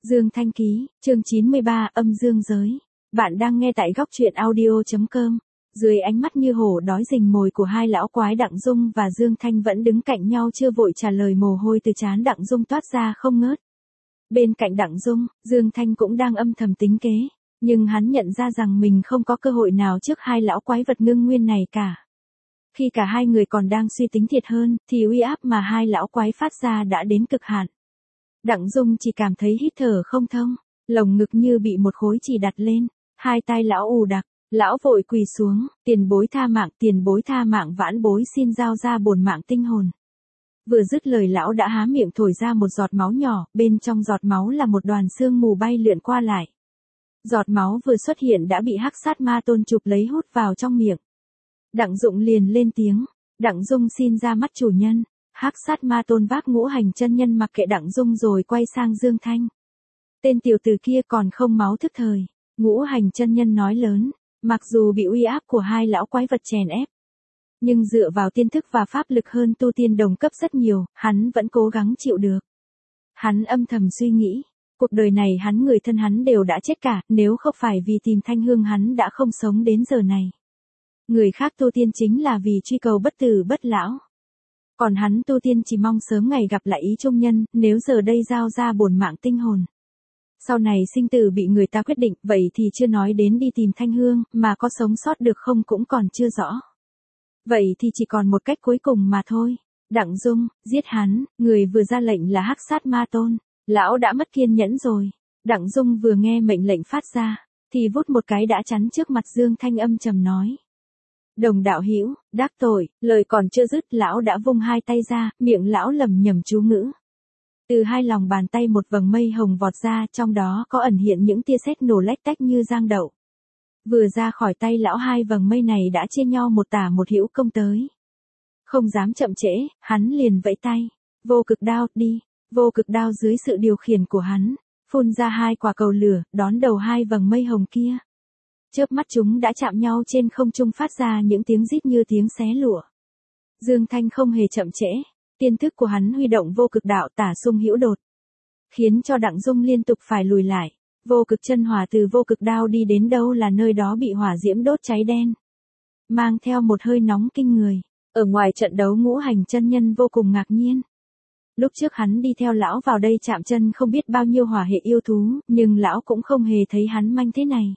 Dương Thanh Ký, chương 93, âm dương giới. Bạn đang nghe tại góc truyện audio.com. Dưới ánh mắt như hổ đói rình mồi của hai lão quái Đặng Dung và Dương Thanh vẫn đứng cạnh nhau chưa vội trả lời, mồ hôi từ trán Đặng Dung toát ra không ngớt. Bên cạnh Đặng Dung, Dương Thanh cũng đang âm thầm tính kế, nhưng hắn nhận ra rằng mình không có cơ hội nào trước hai lão quái vật ngưng nguyên này cả. Khi cả hai người còn đang suy tính thiệt hơn, thì uy áp mà hai lão quái phát ra đã đến cực hạn. Đặng Dung chỉ cảm thấy hít thở không thông, lồng ngực như bị một khối chỉ đặt lên, hai tay lão ù đặc, lão vội quỳ xuống, tiền bối tha mạng, vãn bối xin giao ra bổn mạng tinh hồn. Vừa dứt lời lão đã há miệng thổi ra một giọt máu nhỏ, bên trong giọt máu là một đoàn sương mù bay lượn qua lại. Giọt máu vừa xuất hiện đã bị Hắc Sát Ma Tôn chụp lấy hút vào trong miệng. Đặng Dụng liền lên tiếng, Đặng Dung xin ra mắt chủ nhân. Hắc Sát Ma Tôn vác Ngũ Hành chân nhân mặc kệ Đặng Dung rồi quay sang Dương Thanh. Tên tiểu tử kia còn không máu thức thời. Ngũ Hành chân nhân nói lớn, mặc dù bị uy áp của hai lão quái vật chèn ép, nhưng dựa vào tiên thức và pháp lực hơn tu tiên đồng cấp rất nhiều, hắn vẫn cố gắng chịu được. Hắn âm thầm suy nghĩ, cuộc đời này người thân hắn đều đã chết cả, nếu không phải vì tìm Thanh Hương hắn đã không sống đến giờ này. Người khác tu tiên chính là vì truy cầu bất tử bất lão. Còn hắn tu tiên chỉ mong sớm ngày gặp lại ý trung nhân, nếu giờ đây giao ra bổn mạng tinh hồn. Sau này sinh tử bị người ta quyết định, vậy thì chưa nói đến đi tìm Thanh Hương, mà có sống sót được không cũng còn chưa rõ. Vậy thì chỉ còn một cách cuối cùng mà thôi. Đặng Dung, giết hắn, người vừa ra lệnh là Hắc Sát Ma Tôn. Lão đã mất kiên nhẫn rồi. Đặng Dung vừa nghe mệnh lệnh phát ra, thì vút một cái đã chắn trước mặt Dương Thanh, âm trầm nói. Đồng đạo hữu, đắc tội, lời còn chưa dứt lão đã vung hai tay ra, miệng lão lẩm nhẩm chú ngữ. Từ hai lòng bàn tay một vầng mây hồng vọt ra, trong đó có ẩn hiện những tia sét nổ lách tách như giang đậu. Vừa ra khỏi tay lão, hai vầng mây này đã chia nhau một tả một hữu công tới. Không dám chậm trễ, hắn liền vẫy tay. Vô cực đao, đi. Vô cực đao dưới sự điều khiển của hắn, phun ra hai quả cầu lửa, đón đầu hai vầng mây hồng kia. Chớp mắt chúng đã chạm nhau trên không trung, phát ra những tiếng rít như tiếng xé lụa. Dương Thanh không hề chậm trễ, tiên thức của hắn huy động vô cực đạo tả xung hữu đột, khiến cho Đặng Dung liên tục phải lùi lại. Vô cực chân hỏa từ vô cực đao đi đến đâu là nơi đó bị hỏa diễm đốt cháy đen, mang theo một hơi nóng kinh người. Ở ngoài trận đấu, Ngũ Hành chân nhân vô cùng ngạc nhiên. Lúc trước hắn đi theo lão vào đây chạm chân không biết bao nhiêu hỏa hệ yêu thú, nhưng lão cũng không hề thấy hắn manh thế này.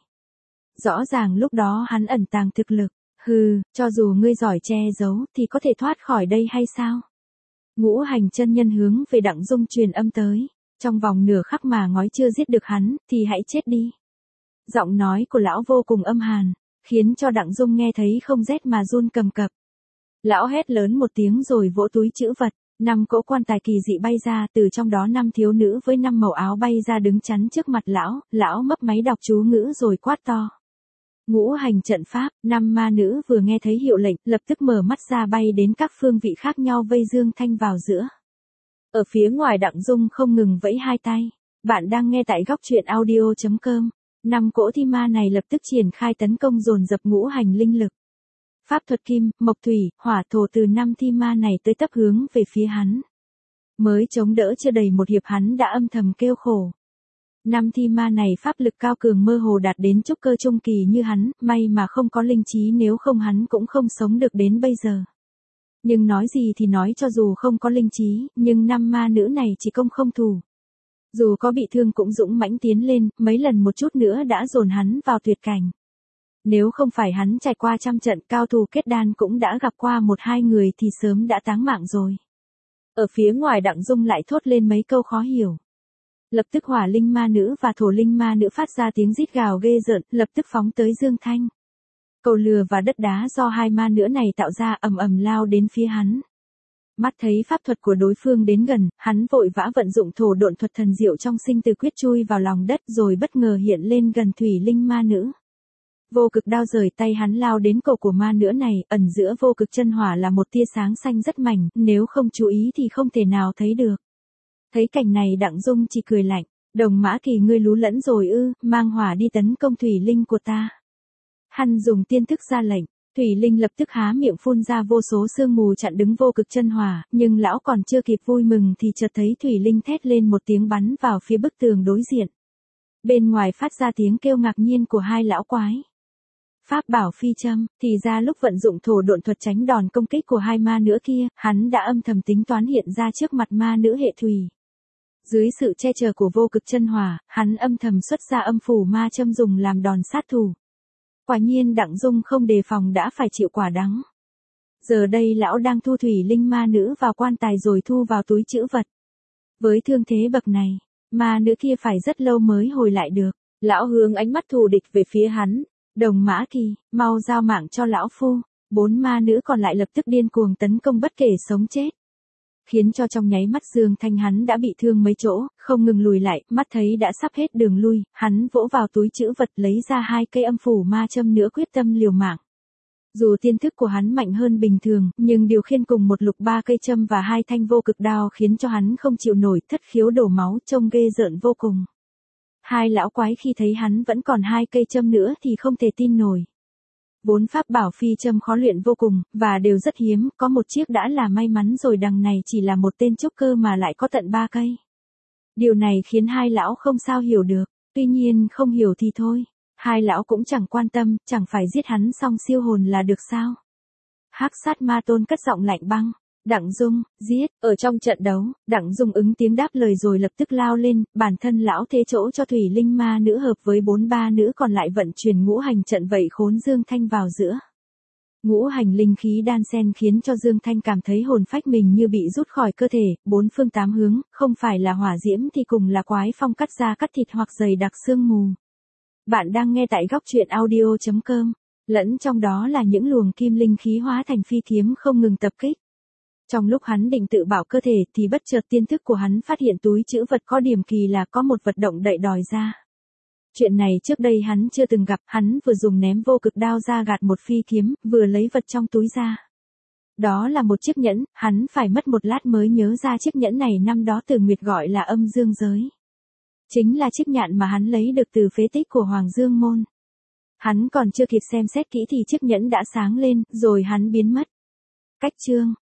Rõ ràng lúc đó hắn ẩn tàng thực lực. Hừ, cho dù ngươi giỏi che giấu thì có thể thoát khỏi đây hay sao? Ngũ Hành chân nhân hướng về Đặng Dung truyền âm tới. Trong vòng nửa khắc mà ngói chưa giết được hắn, thì hãy chết đi. Giọng nói của lão vô cùng âm hàn, khiến cho Đặng Dung nghe thấy không rét mà run cầm cập. Lão hét lớn một tiếng rồi vỗ túi trữ vật. 5 cỗ quan tài kỳ dị bay ra, từ trong đó 5 thiếu nữ với 5 màu áo bay ra đứng chắn trước mặt lão. Lão mấp máy đọc chú ngữ rồi quát to. Ngũ hành trận pháp. 5 ma nữ vừa nghe thấy hiệu lệnh, lập tức mở mắt ra bay đến các phương vị khác nhau, vây Dương Thanh vào giữa. Ở phía ngoài, Đặng Dung không ngừng vẫy hai tay. Bạn đang nghe tại góc truyện audio.com. 5 cỗ thi ma này lập tức triển khai tấn công dồn dập ngũ hành linh lực. Pháp thuật kim, mộc thủy, hỏa thổ từ 5 thi ma này tới tấp hướng về phía hắn. Mới chống đỡ chưa đầy một hiệp hắn đã âm thầm kêu khổ. 5 thi ma này pháp lực cao cường, mơ hồ đạt đến trúc cơ trung kỳ như hắn, may mà không có linh trí, nếu không hắn cũng không sống được đến bây giờ. Nhưng nói gì thì nói, cho dù không có linh trí, nhưng 5 ma nữ này chỉ công không thủ. Dù có bị thương cũng dũng mãnh tiến lên, mấy lần một chút nữa đã dồn hắn vào tuyệt cảnh. Nếu không phải hắn trải qua trăm trận, cao thủ kết đan cũng đã gặp qua 1-2 người thì sớm đã táng mạng rồi. Ở phía ngoài, Đặng Dung lại thốt lên mấy câu khó hiểu. Lập tức hỏa linh ma nữ và thổ linh ma nữ phát ra tiếng rít gào ghê rợn, lập tức phóng tới Dương Thanh. Cầu lửa và đất đá do hai ma nữ này tạo ra ầm ầm lao đến phía hắn. Mắt thấy pháp thuật của đối phương đến gần, hắn vội vã vận dụng thổ độn thuật thần diệu trong sinh tử quyết chui vào lòng đất, rồi bất ngờ hiện lên gần thủy linh ma nữ. Vô cực đao rời tay hắn lao đến cổ của ma nữ này, ẩn giữa vô cực chân hỏa là một tia sáng xanh rất mảnh, nếu không chú ý thì không thể nào thấy được. Thấy cảnh này, Đặng Dung chỉ cười lạnh. Đồng Mã Kỳ, ngươi lú lẫn rồi ư? Mang hỏa đi tấn công thủy linh của ta. Hắn dùng tiên thức ra lệnh. Thủy Linh lập tức há miệng phun ra vô số sương mù chặn đứng vô cực chân hỏa, nhưng lão còn chưa kịp vui mừng thì chợt thấy Thủy Linh thét lên một tiếng bắn vào phía bức tường đối diện. Bên ngoài phát ra tiếng kêu ngạc nhiên của hai lão quái. Pháp bảo phi châm, thì ra lúc vận dụng thổ độn thuật tránh đòn công kích của hai ma nữ kia, hắn đã âm thầm tính toán hiện ra trước mặt ma nữ hệ thủy. Dưới sự che chở của vô cực chân hỏa, hắn âm thầm xuất ra âm phủ ma châm dùng làm đòn sát thủ. Quả nhiên Đặng Dung không đề phòng đã phải chịu quả đắng. Giờ đây lão đang thu Thủy Linh ma nữ vào quan tài rồi thu vào túi trữ vật. Với thương thế bậc này, ma nữ kia phải rất lâu mới hồi lại được. Lão hướng ánh mắt thù địch về phía hắn. Đồng Mã Kỳ, mau giao mạng cho lão phu. 4 ma nữ còn lại lập tức điên cuồng tấn công bất kể sống chết. Khiến cho trong nháy mắt Dương Thanh hắn đã bị thương mấy chỗ, không ngừng lùi lại, mắt thấy đã sắp hết đường lui, hắn vỗ vào túi trữ vật lấy ra 2 cây âm phủ ma châm nữa quyết tâm liều mạng. Dù tiên thức của hắn mạnh hơn bình thường, nhưng điều khiển cùng một lục 3 cây châm và 2 thanh vô cực đao khiến cho hắn không chịu nổi, thất khiếu đổ máu trông ghê rợn vô cùng. Hai lão quái khi thấy hắn vẫn còn 2 cây châm nữa thì không thể tin nổi. 4 pháp bảo phi châm khó luyện vô cùng, và đều rất hiếm, có một chiếc đã là may mắn rồi, đằng này chỉ là một tên trúc cơ mà lại có tận 3 cây. Điều này khiến hai lão không sao hiểu được, tuy nhiên không hiểu thì thôi, hai lão cũng chẳng quan tâm, chẳng phải giết hắn xong siêu hồn là được sao. Hắc Sát Ma Tôn cất giọng lạnh băng. Đặng Dung, giết, ở trong trận đấu, Đặng Dung ứng tiếng đáp lời rồi lập tức lao lên, bản thân lão thế chỗ cho Thủy Linh ma nữ hợp với 43 nữ còn lại vận chuyển ngũ hành trận vậy khốn Dương Thanh vào giữa. Ngũ hành linh khí đan xen khiến cho Dương Thanh cảm thấy hồn phách mình như bị rút khỏi cơ thể, 4 phương 8 hướng, không phải là hỏa diễm thì cùng là quái phong cắt da cắt thịt hoặc dày đặc sương mù. Bạn đang nghe tại góc truyện audio.com, lẫn trong đó là những luồng kim linh khí hóa thành phi kiếm không ngừng tập kích. Trong lúc hắn định tự bảo cơ thể thì bất chợt tiên thức của hắn phát hiện túi trữ vật có điểm kỳ là có một vật động đậy đòi ra. Chuyện này trước đây hắn chưa từng gặp, hắn vừa dùng ném vô cực đao ra gạt một phi kiếm, vừa lấy vật trong túi ra. Đó là một chiếc nhẫn, hắn phải mất một lát mới nhớ ra chiếc nhẫn này năm đó Từ Nguyệt gọi là âm dương giới. Chính là chiếc nhạn mà hắn lấy được từ phế tích của Hoàng Dương Môn. Hắn còn chưa kịp xem xét kỹ thì chiếc nhẫn đã sáng lên, rồi hắn biến mất. Cách chương